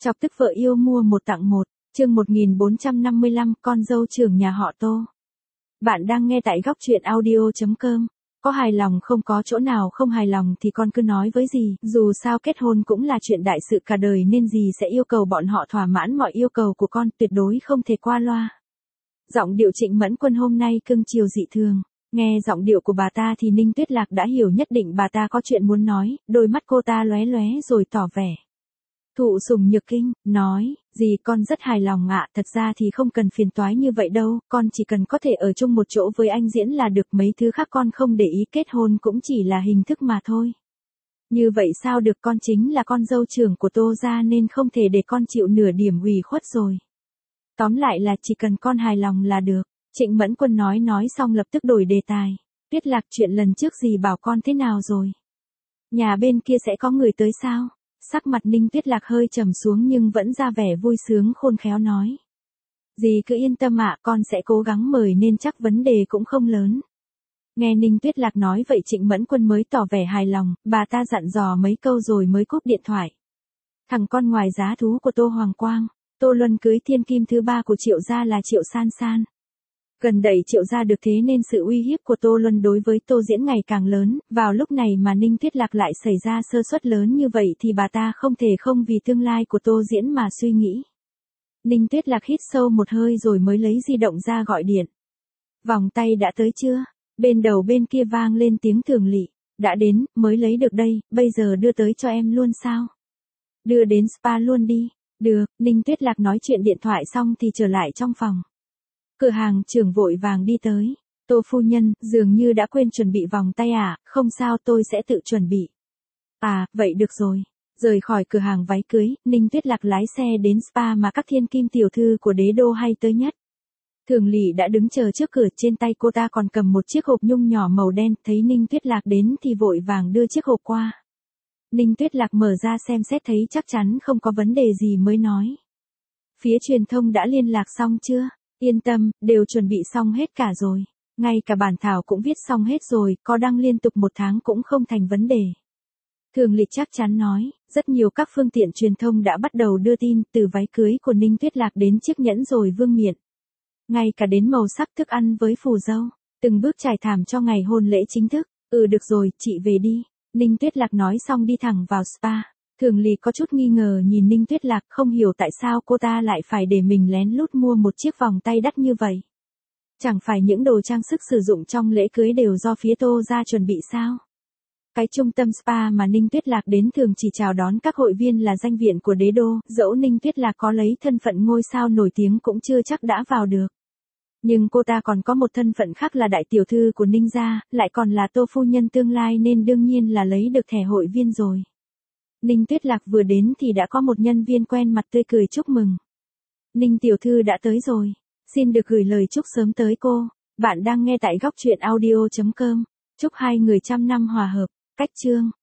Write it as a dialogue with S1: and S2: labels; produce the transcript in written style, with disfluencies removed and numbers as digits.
S1: Chọc tức vợ yêu mua một tặng một, chương 1455, con dâu trưởng nhà họ Tô. Bạn đang nghe tại góc truyện audio.com. Có hài lòng không, có chỗ nào không hài lòng thì con cứ nói với dì, dù sao kết hôn cũng là chuyện đại sự cả đời nên dì sẽ yêu cầu bọn họ thỏa mãn mọi yêu cầu của con, tuyệt đối không thể qua loa. Giọng điệu Trịnh Mẫn Quân hôm nay cưng chiều dị thường. Nghe giọng điệu của bà ta thì Ninh Tuyết Lạc đã hiểu nhất định bà ta có chuyện muốn nói, đôi mắt cô ta lóe lóe rồi tỏ vẻ. Thụ sủng nhược kinh, nói, dì con rất hài lòng ạ, thật ra thì không cần phiền toái như vậy đâu, con chỉ cần có thể ở chung một chỗ với anh Diễn là được, mấy thứ khác con không để ý, kết hôn cũng chỉ là hình thức mà thôi. Như vậy sao được, con chính là con dâu trưởng của Tô gia nên không thể để con chịu nửa điểm ủy khuất rồi. Tóm lại là chỉ cần con hài lòng là được. Trịnh Mẫn Quân nói xong lập tức đổi đề tài. Tuyết Lạc, chuyện lần trước dì bảo con thế nào rồi? Nhà bên kia sẽ có người tới sao? Sắc mặt Ninh Tuyết Lạc hơi trầm xuống nhưng vẫn ra vẻ vui sướng khôn khéo nói. Dì cứ yên tâm ạ, con sẽ cố gắng mời nên chắc vấn đề cũng không lớn. Nghe Ninh Tuyết Lạc nói vậy Trịnh Mẫn Quân mới tỏ vẻ hài lòng, bà ta dặn dò mấy câu rồi mới cúp điện thoại. Thằng con ngoài giá thú của Tô Hoàng Quang, Tô Luân cưới thiên kim thứ ba của Triệu gia là Triệu San San. Gần đẩy Triệu gia được thế nên sự uy hiếp của Tô Luân đối với Tô Diễn ngày càng lớn, vào lúc này mà Ninh Tuyết Lạc lại xảy ra sơ suất lớn như vậy thì bà ta không thể không vì tương lai của Tô Diễn mà suy nghĩ. Ninh Tuyết Lạc hít sâu một hơi rồi mới lấy di động ra gọi điện. Vòng tay đã tới chưa? Bên đầu bên kia vang lên tiếng Thường Lị. Đã đến, mới lấy được đây, bây giờ đưa tới cho em luôn sao? Đưa đến spa luôn đi. Được, Ninh Tuyết Lạc nói chuyện điện thoại xong thì trở lại trong phòng. Cửa hàng trưởng vội vàng đi tới. Tô phu nhân, dường như đã quên chuẩn bị vòng tay à, không sao tôi sẽ tự chuẩn bị. À, vậy được rồi. Rời khỏi cửa hàng váy cưới, Ninh Tuyết Lạc lái xe đến spa mà các thiên kim tiểu thư của đế đô hay tới nhất. Thường Lị đã đứng chờ trước cửa, trên tay cô ta còn cầm một chiếc hộp nhung nhỏ màu đen, thấy Ninh Tuyết Lạc đến thì vội vàng đưa chiếc hộp qua. Ninh Tuyết Lạc mở ra xem xét thấy chắc chắn không có vấn đề gì mới nói. Phía truyền thông đã liên lạc xong chưa? Yên tâm, đều chuẩn bị xong hết cả rồi. Ngay cả bản thảo cũng viết xong hết rồi, có đăng liên tục 1 tháng cũng không thành vấn đề. Thường Lịch chắc chắn nói, rất nhiều các phương tiện truyền thông đã bắt đầu đưa tin, từ váy cưới của Ninh Tuyết Lạc đến chiếc nhẫn rồi vương miện. Ngay cả đến màu sắc thức ăn với phù dâu, từng bước trải thảm cho ngày hôn lễ chính thức. Được rồi, chị về đi. Ninh Tuyết Lạc nói xong đi thẳng vào spa. Thường Lị có chút nghi ngờ nhìn Ninh Tuyết Lạc, không hiểu tại sao cô ta lại phải để mình lén lút mua một chiếc vòng tay đắt như vậy. Chẳng phải những đồ trang sức sử dụng trong lễ cưới đều do phía Tô gia chuẩn bị sao? Cái trung tâm spa mà Ninh Tuyết Lạc đến thường chỉ chào đón các hội viên là danh viện của đế đô, dẫu Ninh Tuyết Lạc có lấy thân phận ngôi sao nổi tiếng cũng chưa chắc đã vào được. Nhưng cô ta còn có một thân phận khác là đại tiểu thư của Ninh gia, lại còn là Tô phu nhân tương lai nên đương nhiên là lấy được thẻ hội viên rồi. Ninh Tuyết Lạc vừa đến thì đã có một nhân viên quen mặt tươi cười chúc mừng. Ninh tiểu thư đã tới rồi. Xin được gửi lời chúc sớm tới cô. Bạn đang nghe tại góc truyện audio.com. Chúc hai người trăm năm hòa hợp. Cách chương.